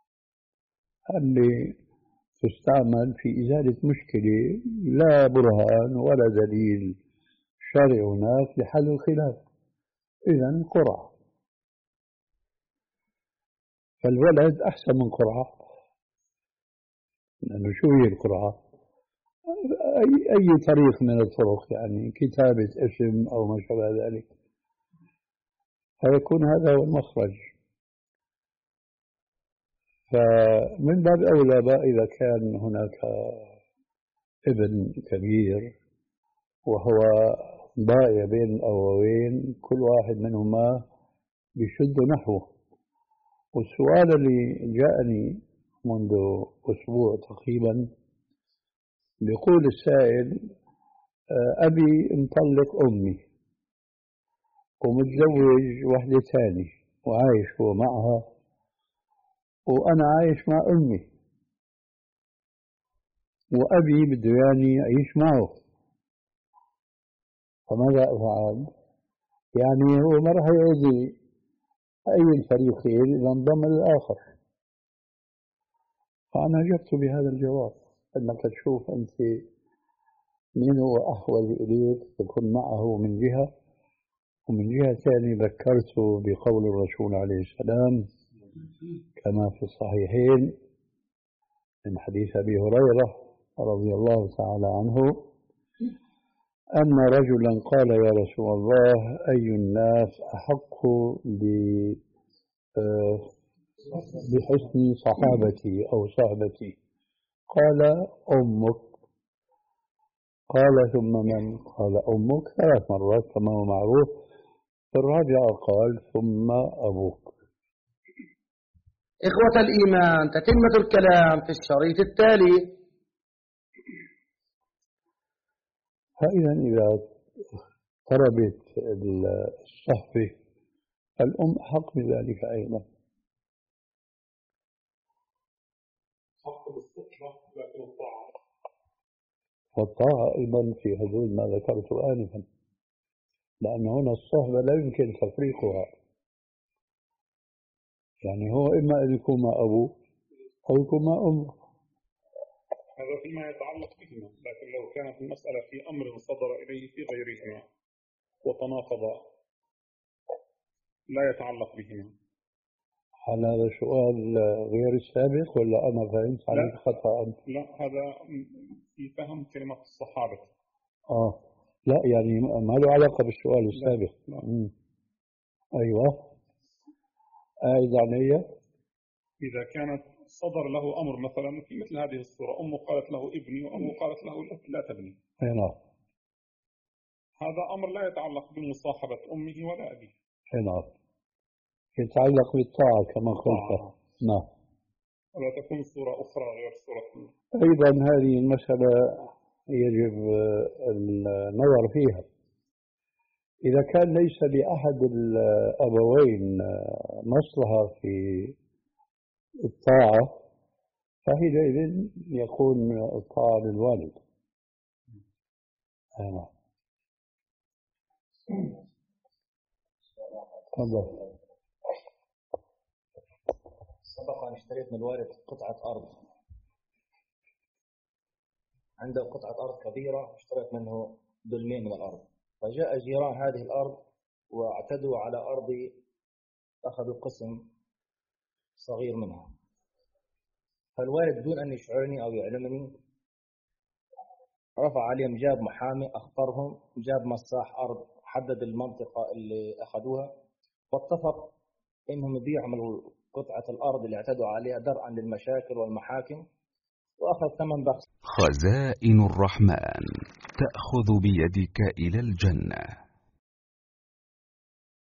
اللي تستعمل في إزالة مشكلة لا برهان ولا دليل شرعي هناك لحل الخلاف، إذن قرعة. فالولد أحسن من قرعة، لأنه شو هي القرعة؟ أي, أي طريق من الطرق، يعني كتابة اسم أو ما شابه ذلك، فيكون هذا هو المخرج. فمن باب أولى بقى إذا كان هناك ابن كبير وهو ضايع بين الأبوين، كل واحد منهما بيشد نحوه. والسؤال اللي جاءني منذ أسبوع تقريبا، بيقول السائل: أبي مطلق أمي ومتزوج وحدة ثانية وعايش هو معها وأنا عايش مع أمي، وأبي بده يعني أعيش معه، فماذا أفعل؟ يعني هو ما راح يؤذي أي الفريقين إذا انضم للآخر. فأنا أجبت بهذا الجواب، أنك تشوف أنت من هو أحوج إليك تكون معه من جهة، ومن جهة ثانية ذكرته بقول الرسول عليه السلام كما في الصحيحين من حديث أبي هريرة رضي الله تعالى عنه أن رجلا قال: يا رسول الله، أي الناس أحق بحسن صحابتي أو صحبتي؟ قال: أمك. قال: ثم من؟ قال: أمك ثلاث مرات كما هو معروف. في الرابعة قال: ثم أبوك. إخوة الإيمان، تتمة الكلام في الشريط التالي. فإذا إذا اقتربت الصحبة الأم أحق بذلك أيضا. حق بالصحبة لكن الطاعة، والطاعة أيضا في حدود ما ذكرت آنفا، لأن هنا الصحبة لا يمكن تفريقها. يعني هو إما أن يكون مع أبوه أو يكون مع أمه، هذا فيما يتعلق بهما. لكن لو كانت المسألة في أمر صدر إليه في غيرهما وتناقض لا يتعلق بهما. هل هذا سؤال غير السابق ولا أنا فهمت عليك خطأ؟ لا، هذا في فهم كلمة الصحابة. آه لا، يعني ما له علاقة بالسؤال السابق. لا. لا. أيوة، أعيد علي. إذا كانت صدر له أمر مثلا في مثل هذه الصورة، أمه قالت له ابني وأمه قالت له لا تبني، نعم، هذا أمر لا يتعلق بمصاحبة أمه ولا أبيه. نعم، يتعلق بالطاعة كما قلت. نعم. ولا تكون صورة أخرى غير صورة. أيضا هذه المسألة يجب النظر فيها. إذا كان ليس لأحد الأبوين مصلحة في الطاعة فحينئذ يكون الطاعة للوالد. نعم. تفضل. سبق أن اشتريت من الوالد قطعة أرض، عنده قطعة أرض كبيرة اشتريت منه دلمين من الأرض، فجاء جيران هذه الأرض واعتدوا على أرضي، أخذوا قسم صغير منها. فالوالد دون أن يشعرني أو يعلمني رفع عليهم، جاب محامي أخطرهم، جاب مساح أرض حدد المنطقة اللي أخذوها، واتفق إنهم يبيعوا قطعة الأرض اللي اعتدوا عليها درءا للمشاكل والمحاكم، وأخذ ثمن بخس. خزائن الرحمن تأخذ بيدك إلى الجنة.